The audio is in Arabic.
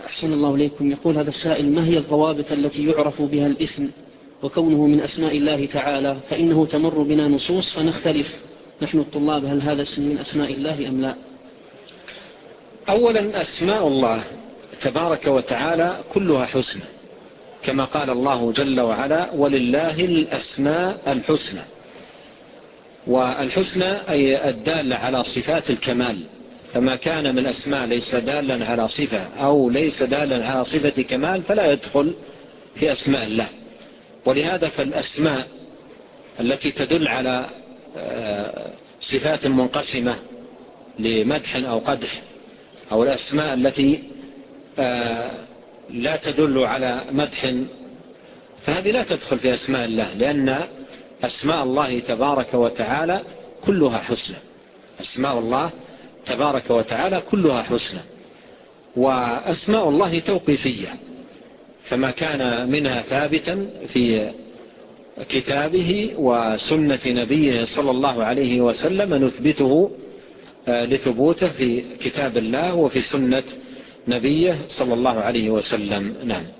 أحسن الله إليكم. يقول هذا السائل: ما هي الضوابط التي يعرف بها الاسم وكونه من أسماء الله تعالى؟ فإنه تمر بنا نصوص فنختلف نحن الطلاب هل هذا اسم من أسماء الله أم لا. أولا أسماء الله تبارك وتعالى كلها حسنى، كما قال الله جل وعلا: ولله الأسماء الحسنى. والحسنى أي الدالة على صفات الكمال، فما كان من أسماء ليس دالا على صفة أو ليس دالا على صفة كمال فلا يدخل في أسماء الله. ولهذا فالأسماء التي تدل على صفات منقسمة لمدح أو قدح، أو الأسماء التي لا تدل على مدح، فهذه لا تدخل في أسماء الله، لأن أسماء الله تبارك وتعالى كلها حسنى. أسماء الله تبارك وتعالى كلها حسنى. وأسماء الله توقيفية، فما كان منها ثابتا في كتابه وسنة نبيه صلى الله عليه وسلم نثبته لثبوته في كتاب الله وفي سنة نبيه صلى الله عليه وسلم. نعم.